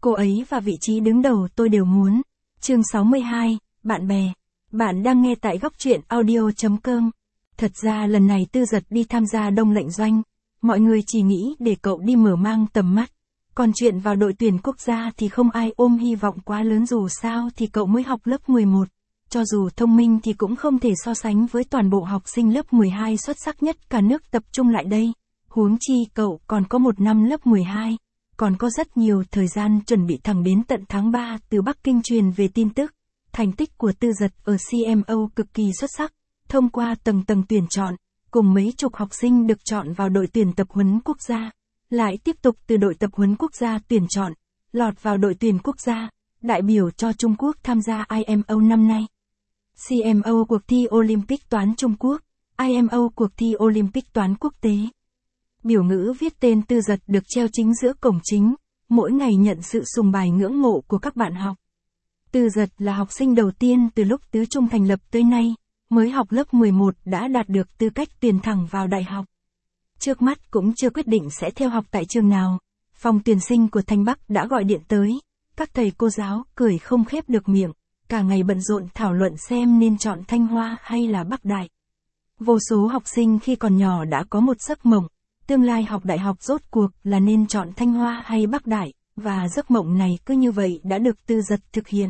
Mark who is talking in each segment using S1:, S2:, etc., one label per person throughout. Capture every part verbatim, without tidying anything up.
S1: Cô ấy và vị trí đứng đầu tôi đều muốn. Chương sáu mươi hai, bạn bè. Bạn đang nghe tại góc truyện audio chấm com. Thật ra lần này Tư Dật đi tham gia Đông lệnh doanh, mọi người chỉ nghĩ để cậu đi mở mang tầm mắt. Còn chuyện vào đội tuyển quốc gia thì không ai ôm hy vọng quá lớn, dù sao thì cậu mới học lớp mười một. Cho dù thông minh thì cũng không thể so sánh với toàn bộ học sinh lớp mười hai xuất sắc nhất cả nước tập trung lại đây. Huống chi cậu còn có một năm lớp mười hai, còn có rất nhiều thời gian chuẩn bị. Thẳng đến tận tháng ba từ Bắc Kinh truyền về tin tức, thành tích của Tư Dật ở xê em ô cực kỳ xuất sắc, thông qua tầng tầng tuyển chọn, cùng mấy chục học sinh được chọn vào đội tuyển tập huấn quốc gia, lại tiếp tục từ đội tập huấn quốc gia tuyển chọn, lọt vào đội tuyển quốc gia, đại biểu cho Trung Quốc tham gia i em ô năm nay. xê em ô cuộc thi Olympic toán Trung Quốc, i em ô cuộc thi Olympic toán quốc tế. Biểu ngữ viết tên Tư Dật được treo chính giữa cổng chính, mỗi ngày nhận sự sùng bài ngưỡng mộ của các bạn học. Tư Dật là học sinh đầu tiên từ lúc Tứ Trung thành lập tới nay, mới học lớp mười một đã đạt được tư cách tuyển thẳng vào đại học. Trước mắt cũng chưa quyết định sẽ theo học tại trường nào, phòng tuyển sinh của Thanh Bắc đã gọi điện tới, các thầy cô giáo cười không khép được miệng, cả ngày bận rộn thảo luận xem nên chọn Thanh Hoa hay là Bắc Đại. Vô số học sinh khi còn nhỏ đã có một giấc mộng, tương lai học đại học rốt cuộc là nên chọn Thanh Hoa hay Bắc Đại, và giấc mộng này cứ như vậy đã được Tư Dật thực hiện.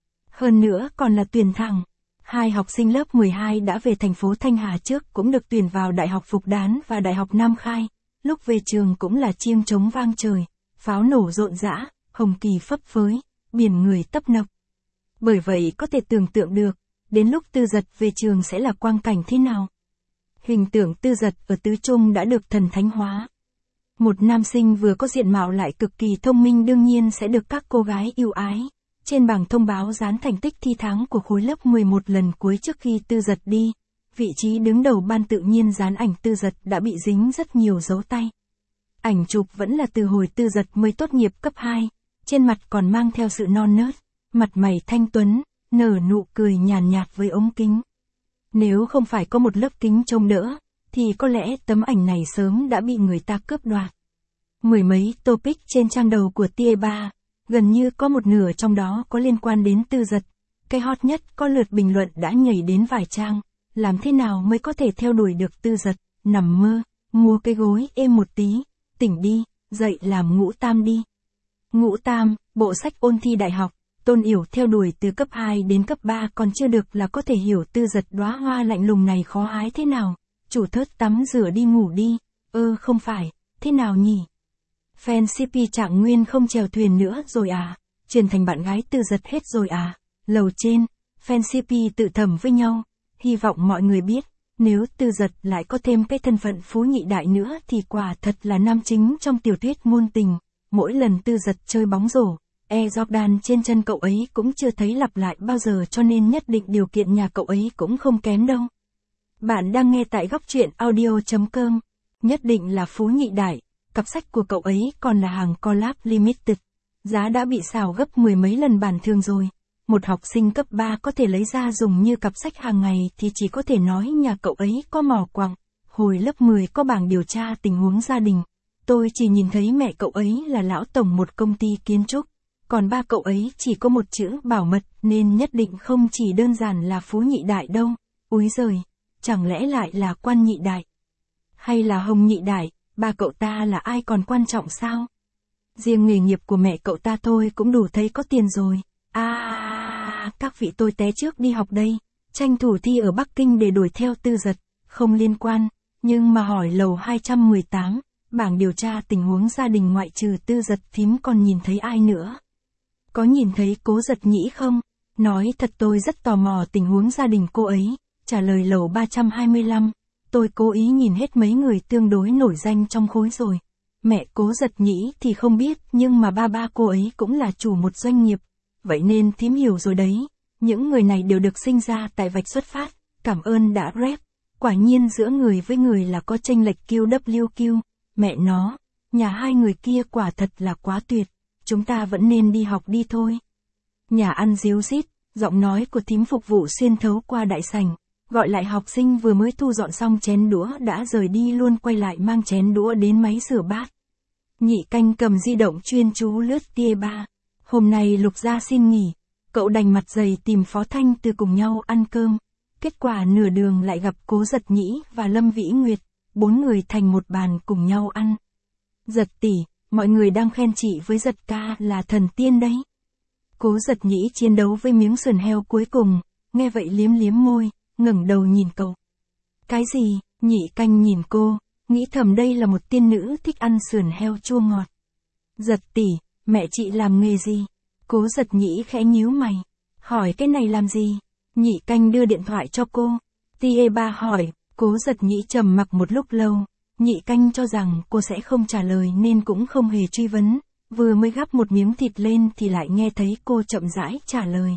S1: Hơn nữa còn là tuyển thẳng. Hai học sinh lớp mười hai đã về thành phố Thanh Hà trước cũng được tuyển vào Đại học Phục Đán và Đại học Nam Khai, lúc về trường cũng là chiêng trống vang trời, pháo nổ rộn rã, hồng kỳ phấp phới, biển người tấp nập. Bởi vậy có thể tưởng tượng được, đến lúc Tư Dật về trường sẽ là quang cảnh thế nào. Hình tượng Tư Dật ở Tứ Trung đã được thần thánh hóa. Một nam sinh vừa có diện mạo lại cực kỳ thông minh đương nhiên sẽ được các cô gái yêu ái. Trên bảng thông báo dán thành tích thi tháng của khối lớp mười một lần cuối trước khi Tư Dật đi, vị trí đứng đầu ban tự nhiên dán ảnh Tư Dật đã bị dính rất nhiều dấu tay. Ảnh chụp vẫn là từ hồi Tư Dật mới tốt nghiệp cấp hai, trên mặt còn mang theo sự non nớt, mặt mày thanh tuấn, nở nụ cười nhàn nhạt với ống kính. Nếu không phải có một lớp kính trông đỡ, thì có lẽ tấm ảnh này sớm đã bị người ta cướp đoạt. Mười mấy topic trên trang đầu của tê ba, gần như có một nửa trong đó có liên quan đến Tư Dật. Cái hot nhất có lượt bình luận đã nhảy đến vài trang, làm thế nào mới có thể theo đuổi được Tư Dật, nằm mơ, mua cái gối êm một tí, tỉnh đi, dậy làm ngũ tam đi. Ngũ tam, bộ sách ôn thi đại học. Tôn Yểu theo đuổi từ cấp hai đến cấp ba còn chưa được là có thể hiểu Tư Dật đóa hoa lạnh lùng này khó ái thế nào. Chủ thớt tắm rửa đi ngủ đi, ơ không phải, thế nào nhỉ? Fan xê pê Trạng Nguyên không chèo thuyền nữa rồi à? Chuyển thành bạn gái Tư Dật hết rồi à? Lầu trên, fan xê pê tự thầm với nhau, hy vọng mọi người biết, nếu Tư Dật lại có thêm cái thân phận phú nhị đại nữa thì quả thật là nam chính trong tiểu thuyết ngôn tình. Mỗi lần Tư Dật chơi bóng rổ, Air Jordan trên chân cậu ấy cũng chưa thấy lặp lại bao giờ, cho nên nhất định điều kiện nhà cậu ấy cũng không kém đâu. Bạn đang nghe tại góc truyện audio chấm com. Nhất định là phú nhị đại, cặp sách của cậu ấy còn là hàng collab limited. Giá đã bị xào gấp mười mấy lần bản thường rồi. Một học sinh cấp ba có thể lấy ra dùng như cặp sách hàng ngày thì chỉ có thể nói nhà cậu ấy có mỏ quặng. Hồi lớp mười có bảng điều tra tình huống gia đình. Tôi chỉ nhìn thấy mẹ cậu ấy là lão tổng một công ty kiến trúc. Còn ba cậu ấy chỉ có một chữ bảo mật nên nhất định không chỉ đơn giản là phú nhị đại đâu. Úi giời, chẳng lẽ lại là quan nhị đại? Hay là hồng nhị đại, ba cậu ta là ai còn quan trọng sao? Riêng nghề nghiệp của mẹ cậu ta thôi cũng đủ thấy có tiền rồi. À, các vị tôi té trước đi học đây, tranh thủ thi ở Bắc Kinh để đuổi theo Tư Dật, không liên quan, nhưng mà hỏi lầu hai trăm mười tám, bảng điều tra tình huống gia đình ngoại trừ Tư Dật thím còn nhìn thấy ai nữa? Có nhìn thấy Cố Giật Nhĩ không? Nói thật tôi rất tò mò tình huống gia đình cô ấy. Trả lời lầu ba trăm hai mươi lăm, tôi cố ý nhìn hết mấy người tương đối nổi danh trong khối rồi. Mẹ Cố Giật Nhĩ thì không biết, nhưng mà ba ba cô ấy cũng là chủ một doanh nghiệp. Vậy nên thím hiểu rồi đấy, những người này đều được sinh ra tại vạch xuất phát. Cảm ơn đã rep. Quả nhiên giữa người với người là có chênh lệch Q W Q. Mẹ nó, nhà hai người kia quả thật là quá tuyệt. Chúng ta vẫn nên đi học đi thôi. Nhà ăn díu dít, giọng nói của thím phục vụ xuyên thấu qua đại sảnh, gọi lại học sinh vừa mới thu dọn xong chén đũa đã rời đi luôn, quay lại mang chén đũa đến máy rửa bát. Nhị canh cầm di động chuyên chú lướt tia ba, Hôm nay Lục gia xin nghỉ, cậu đành mặt dày tìm Phó Thanh Từ cùng nhau ăn cơm. Kết quả nửa đường lại gặp Cố Giật Nhĩ và Lâm Vĩ Nguyệt, bốn người thành một bàn cùng nhau ăn. Giật tỷ, mọi người đang khen chị với Giật ca là thần tiên đấy. Cố Giật Nhĩ chiến đấu với miếng sườn heo cuối cùng, nghe vậy liếm liếm môi, ngẩng đầu nhìn cậu. Cái gì? Nhị Canh nhìn cô, nghĩ thầm đây là một tiên nữ thích ăn sườn heo chua ngọt. Giật tỷ, mẹ chị làm nghề gì? Cố Giật Nhĩ khẽ nhíu mày, hỏi cái này làm gì? Nhị Canh đưa điện thoại cho cô. Tia ba hỏi, Cố Giật Nhĩ trầm mặc một lúc lâu, Nhị Canh cho rằng cô sẽ không trả lời nên cũng không hề truy vấn, vừa mới gắp một miếng thịt lên thì lại nghe thấy cô chậm rãi trả lời.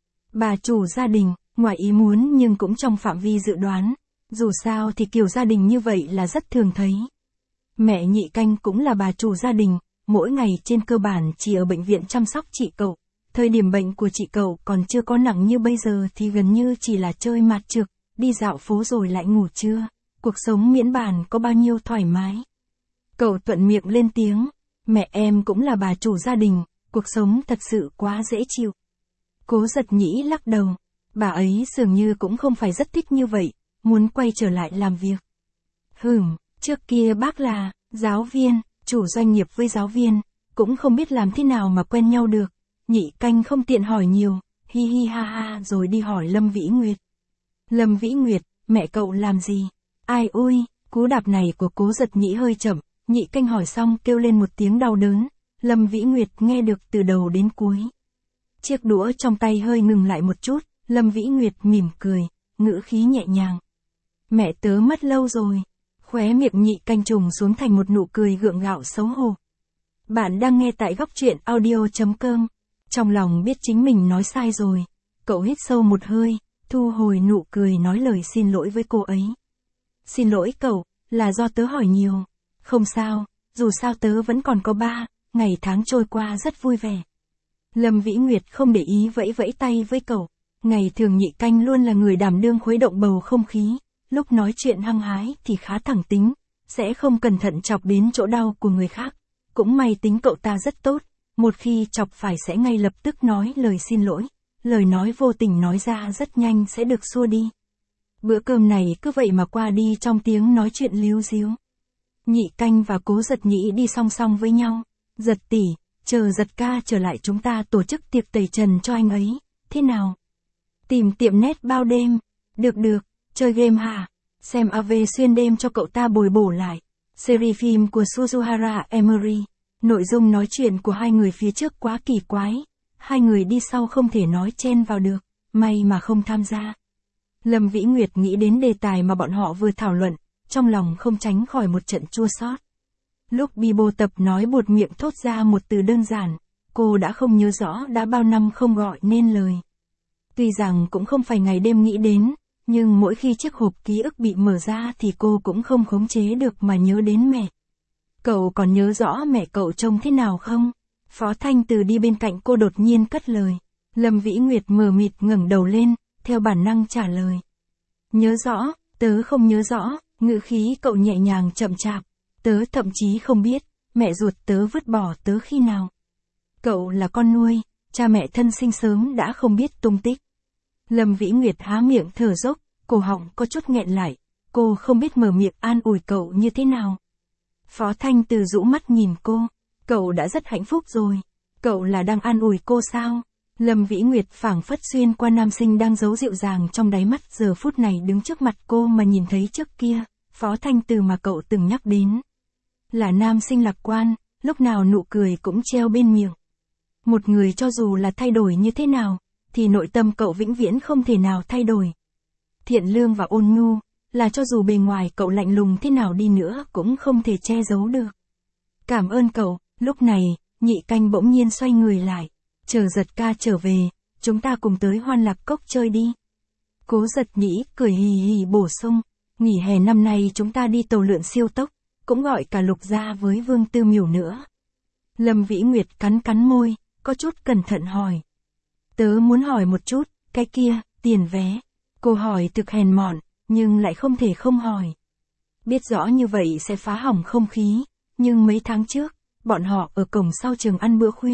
S1: Bà chủ gia đình, ngoài ý muốn nhưng cũng trong phạm vi dự đoán, dù sao thì kiểu gia đình như vậy là rất thường thấy. Mẹ Nhị Canh cũng là bà chủ gia đình, mỗi ngày trên cơ bản chỉ ở bệnh viện chăm sóc chị cậu. Thời điểm bệnh của chị cậu còn chưa có nặng như bây giờ thì gần như chỉ là chơi mạt trược, đi dạo phố rồi lại ngủ trưa. Cuộc sống miễn bàn có bao nhiêu thoải mái. Cậu thuận miệng lên tiếng, mẹ em cũng là bà chủ gia đình, cuộc sống thật sự quá dễ chịu. Cố Giật Nhĩ lắc đầu, bà ấy dường như cũng không phải rất thích như vậy, muốn quay trở lại làm việc. Hừm, trước kia bác là giáo viên, chủ doanh nghiệp với giáo viên, cũng không biết làm thế nào mà quen nhau được. Nhị Canh không tiện hỏi nhiều, hi hi ha ha rồi đi hỏi Lâm Vĩ Nguyệt. Lâm Vĩ Nguyệt, mẹ cậu làm gì? Ai ui, cú đạp này của Cố Giật Nhĩ hơi chậm, Nhị Canh hỏi xong kêu lên một tiếng đau đớn, Lâm Vĩ Nguyệt nghe được từ đầu đến cuối. Chiếc đũa trong tay hơi ngừng lại một chút, Lâm Vĩ Nguyệt mỉm cười, ngữ khí nhẹ nhàng. Mẹ tớ mất lâu rồi. Khóe miệng Nhị Canh trùng xuống thành một nụ cười gượng gạo xấu hổ. Bạn đang nghe tại góc truyện audio chấm com. Trong lòng biết chính mình nói sai rồi, cậu hít sâu một hơi, thu hồi nụ cười nói lời xin lỗi với cô ấy. Xin lỗi cậu, là do tớ hỏi nhiều. Không sao, dù sao tớ vẫn còn có ba, ngày tháng trôi qua rất vui vẻ. Lâm Vĩ Nguyệt không để ý vẫy vẫy tay với cậu. Ngày thường Nhị Canh luôn là người đảm đương khuấy động bầu không khí, lúc nói chuyện hăng hái thì khá thẳng tính, sẽ không cẩn thận chọc đến chỗ đau của người khác. Cũng may tính cậu ta rất tốt, một khi chọc phải sẽ ngay lập tức nói lời xin lỗi, lời nói vô tình nói ra rất nhanh sẽ được xua đi. Bữa cơm này cứ vậy mà qua đi trong tiếng nói chuyện líu ríu. Nhị Canh và Cố Giật Nhĩ đi song song với nhau. Giật tỷ, chờ Giật ca trở lại chúng ta tổ chức tiệc tẩy trần cho anh ấy, thế nào? Tìm tiệm net bao đêm, được được, chơi game hả? Xem a vê xuyên đêm cho cậu ta bồi bổ lại. Series phim của Suzuhara Emery. Nội dung nói chuyện của hai người phía trước quá kỳ quái, hai người đi sau không thể nói chen vào được, may mà không tham gia. Lâm Vĩ Nguyệt nghĩ đến đề tài mà bọn họ vừa thảo luận, trong lòng không tránh khỏi một trận chua xót. Lúc Bibo tập nói buột miệng thốt ra một từ đơn giản, cô đã không nhớ rõ đã bao năm không gọi nên lời. Tuy rằng cũng không phải ngày đêm nghĩ đến, nhưng mỗi khi chiếc hộp ký ức bị mở ra thì cô cũng không khống chế được mà nhớ đến mẹ. Cậu còn nhớ rõ mẹ cậu trông thế nào không? Phó Thanh Từ đi bên cạnh cô đột nhiên cất lời. Lâm Vĩ Nguyệt mờ mịt ngẩng đầu lên, theo bản năng trả lời. Nhớ rõ, tớ không nhớ rõ, ngữ khí cậu nhẹ nhàng chậm chạp. Tớ thậm chí không biết, mẹ ruột tớ vứt bỏ tớ khi nào. Cậu là con nuôi, cha mẹ thân sinh sớm đã không biết tung tích. Lâm Vĩ Nguyệt há miệng thở dốc, cổ họng có chút nghẹn lại, cô không biết mở miệng an ủi cậu như thế nào. Phó Thanh Từ rũ mắt nhìn cô, cậu đã rất hạnh phúc rồi, cậu là đang an ủi cô sao? Lâm Vĩ Nguyệt phảng phất xuyên qua nam sinh đang giấu dịu dàng trong đáy mắt giờ phút này đứng trước mặt cô mà nhìn thấy trước kia, Phó Thanh Từ mà cậu từng nhắc đến. Là nam sinh lạc quan, lúc nào nụ cười cũng treo bên miệng. Một người cho dù là thay đổi như thế nào, thì nội tâm cậu vĩnh viễn không thể nào thay đổi. Thiện lương và ôn nhu, là cho dù bề ngoài cậu lạnh lùng thế nào đi nữa cũng không thể che giấu được. Cảm ơn cậu, lúc này, Nhị Canh bỗng nhiên xoay người lại. Chờ Giật ca trở về, chúng ta cùng tới Hoan Lạc Cốc chơi đi. Cố Giật Nhĩ cười hì hì bổ sung, nghỉ hè năm nay chúng ta đi tàu lượn siêu tốc, cũng gọi cả Lục gia với Vương Tư Miểu nữa. Lâm Vĩ Nguyệt cắn cắn môi, có chút cẩn thận hỏi. Tớ muốn hỏi một chút, cái kia, tiền vé. Cô hỏi thực hèn mọn, nhưng lại không thể không hỏi. Biết rõ như vậy sẽ phá hỏng không khí, nhưng mấy tháng trước, bọn họ ở cổng sau trường ăn bữa khuya,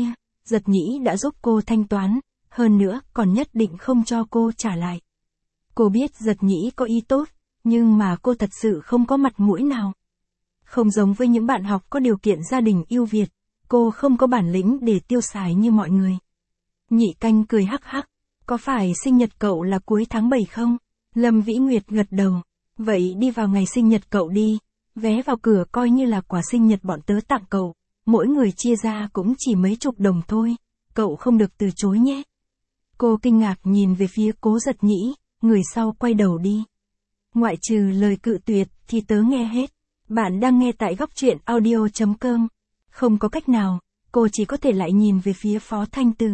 S1: Giật Nhĩ đã giúp cô thanh toán, hơn nữa còn nhất định không cho cô trả lại. Cô biết Giật Nhĩ có ý tốt, nhưng mà cô thật sự không có mặt mũi nào. Không giống với những bạn học có điều kiện gia đình ưu việt, cô không có bản lĩnh để tiêu xài như mọi người. Nhị Canh cười hắc hắc, có phải sinh nhật cậu là cuối tháng bảy không? Lâm Vĩ Nguyệt gật đầu, vậy đi vào ngày sinh nhật cậu đi, vé vào cửa coi như là quà sinh nhật bọn tớ tặng cậu, mỗi người chia ra cũng chỉ mấy chục đồng thôi, cậu không được từ chối nhé. Cô kinh ngạc nhìn về phía Cố Giật Nhĩ, người sau quay đầu đi. Ngoại trừ lời cự tuyệt thì tớ nghe hết. Bạn đang nghe tại góc truyện audio chấm com. Không có cách nào, cô chỉ có thể lại nhìn về phía Phó Thanh Từ.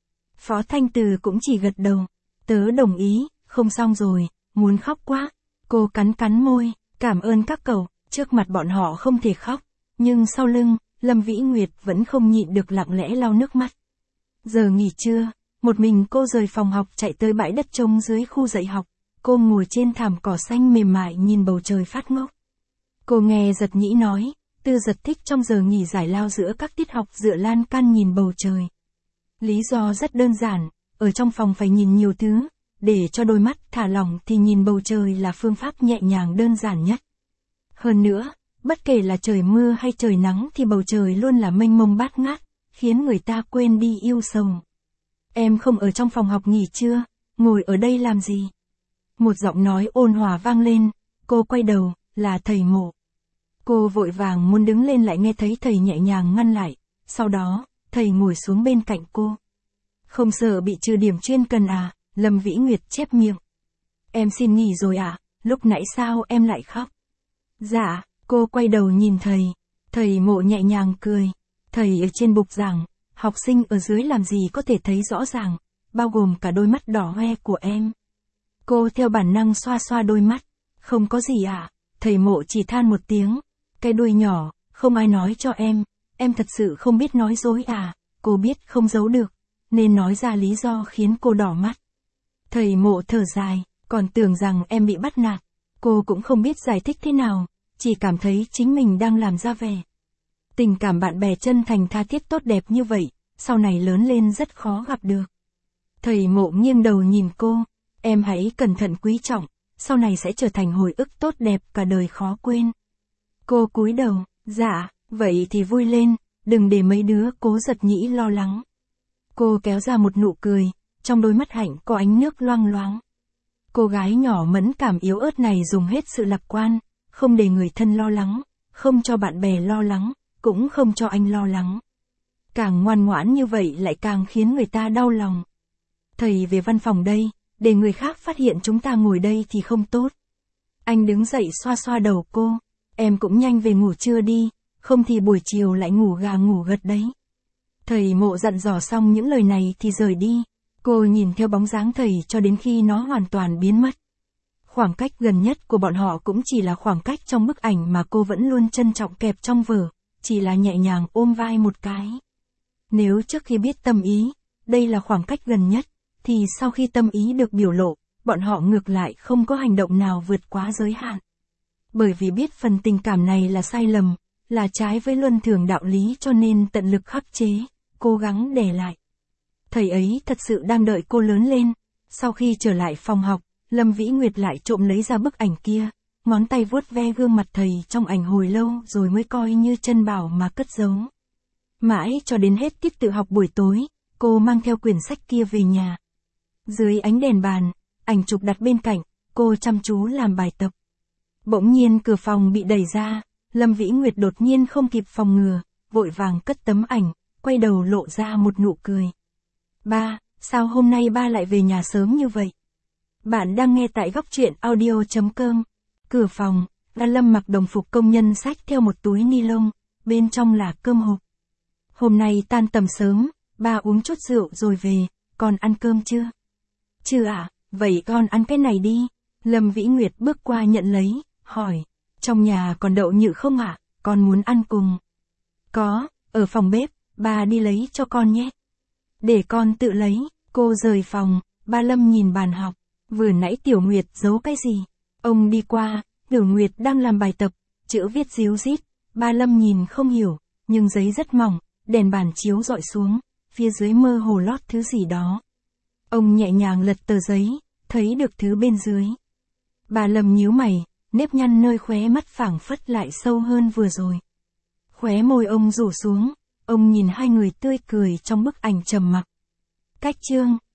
S1: Phó Thanh Từ cũng chỉ gật đầu. Tớ đồng ý, không xong rồi, muốn khóc quá. Cô cắn cắn môi, cảm ơn các cậu, trước mặt bọn họ không thể khóc. Nhưng sau lưng, Lâm Vĩ Nguyệt vẫn không nhịn được lặng lẽ lau nước mắt. Giờ nghỉ trưa, một mình cô rời phòng học chạy tới bãi đất trống dưới khu dạy học. Cô ngồi trên thảm cỏ xanh mềm mại nhìn bầu trời phát ngốc. Cô nghe Giật Nhĩ nói, Tư Giật thích trong giờ nghỉ giải lao giữa các tiết học dựa lan can nhìn bầu trời. Lý do rất đơn giản, ở trong phòng phải nhìn nhiều thứ, để cho đôi mắt thả lỏng thì nhìn bầu trời là phương pháp nhẹ nhàng đơn giản nhất. Hơn nữa, bất kể là trời mưa hay trời nắng thì bầu trời luôn là mênh mông bát ngát, khiến người ta quên đi yêu sầu. Em không ở trong phòng học nghỉ trưa, ngồi ở đây làm gì? Một giọng nói ôn hòa vang lên, cô quay đầu, là thầy Mộ. Cô vội vàng muốn đứng lên lại nghe thấy thầy nhẹ nhàng ngăn lại, sau đó, thầy ngồi xuống bên cạnh cô. Không sợ bị trừ điểm chuyên cần à, Lâm Vĩ Nguyệt chép miệng. Em xin nghỉ rồi à, lúc nãy sao em lại khóc? Dạ, cô quay đầu nhìn thầy, thầy Mộ nhẹ nhàng cười. Thầy ở trên bục giảng, học sinh ở dưới làm gì có thể thấy rõ ràng, bao gồm cả đôi mắt đỏ hoe của em. Cô theo bản năng xoa xoa đôi mắt, không có gì ạ, à? Thầy Mộ chỉ than một tiếng, cái đuôi nhỏ, không ai nói cho em, em thật sự không biết nói dối à, cô biết không giấu được, nên nói ra lý do khiến cô đỏ mắt. Thầy Mộ thở dài, còn tưởng rằng em bị bắt nạt, cô cũng không biết giải thích thế nào, chỉ cảm thấy chính mình đang làm ra vẻ. Tình cảm bạn bè chân thành tha thiết tốt đẹp như vậy, sau này lớn lên rất khó gặp được. Thầy Mộ nghiêng đầu nhìn cô, em hãy cẩn thận quý trọng, sau này sẽ trở thành hồi ức tốt đẹp cả đời khó quên. Cô cúi đầu, dạ, vậy thì vui lên, đừng để mấy đứa Cố Giật Nhĩ lo lắng. Cô kéo ra một nụ cười, trong đôi mắt hạnh có ánh nước loang loáng. Cô gái nhỏ mẫn cảm yếu ớt này dùng hết sự lạc quan, không để người thân lo lắng, không cho bạn bè lo lắng, cũng không cho anh lo lắng. Càng ngoan ngoãn như vậy lại càng khiến người ta đau lòng. Thầy về văn phòng đây, để người khác phát hiện chúng ta ngồi đây thì không tốt. Anh đứng dậy xoa xoa đầu cô, em cũng nhanh về ngủ trưa đi, không thì buổi chiều lại ngủ gà ngủ gật đấy. Thầy Mộ dặn dò xong những lời này thì rời đi, cô nhìn theo bóng dáng thầy cho đến khi nó hoàn toàn biến mất. Khoảng cách gần nhất của bọn họ cũng chỉ là khoảng cách trong bức ảnh mà cô vẫn luôn trân trọng kẹp trong vở, chỉ là nhẹ nhàng ôm vai một cái. Nếu trước khi biết tâm ý, đây là khoảng cách gần nhất, thì sau khi tâm ý được biểu lộ, bọn họ ngược lại không có hành động nào vượt quá giới hạn. Bởi vì biết phần tình cảm này là sai lầm, là trái với luân thường đạo lý cho nên tận lực khắc chế, cố gắng để lại. Thầy ấy thật sự đang đợi cô lớn lên. Sau khi trở lại phòng học, Lâm Vĩ Nguyệt lại trộm lấy ra bức ảnh kia, ngón tay vuốt ve gương mặt thầy trong ảnh hồi lâu rồi mới coi như chân bảo mà cất giấu. Mãi cho đến hết tiết tự học buổi tối, cô mang theo quyển sách kia về nhà. Dưới ánh đèn bàn, ảnh chụp đặt bên cạnh, cô chăm chú làm bài tập. Bỗng nhiên cửa phòng bị đẩy ra, Lâm Vĩ Nguyệt đột nhiên không kịp phòng ngừa, vội vàng cất tấm ảnh, quay đầu lộ ra một nụ cười. Ba, sao hôm nay ba lại về nhà sớm như vậy? Bạn đang nghe tại góc truyện audio chấm com. Cửa phòng, La Lâm mặc đồng phục công nhân xách theo một túi ni lông, bên trong là cơm hộp. Hôm nay tan tầm sớm, ba uống chút rượu rồi về, con ăn cơm chưa? Chưa ạ, à, vậy con ăn cái này đi. Lâm Vĩ Nguyệt bước qua nhận lấy, hỏi, trong nhà còn đậu nhự không ạ, à? Con muốn ăn cùng. Có, ở phòng bếp, ba đi lấy cho con nhé. Để con tự lấy, cô rời phòng, ba Lâm nhìn bàn học, vừa nãy Tiểu Nguyệt giấu cái gì? Ông đi qua, Tiểu Nguyệt đang làm bài tập, chữ viết ríu rít, ba Lâm nhìn không hiểu, nhưng giấy rất mỏng, đèn bàn chiếu rọi xuống, phía dưới mơ hồ lót thứ gì đó. Ông nhẹ nhàng lật tờ giấy, thấy được thứ bên dưới. Bà Lâm nhíu mày, nếp nhăn nơi khóe mắt phảng phất lại sâu hơn vừa rồi. Khóe môi ông rủ xuống, ông nhìn hai người tươi cười trong bức ảnh trầm mặc. Cách chương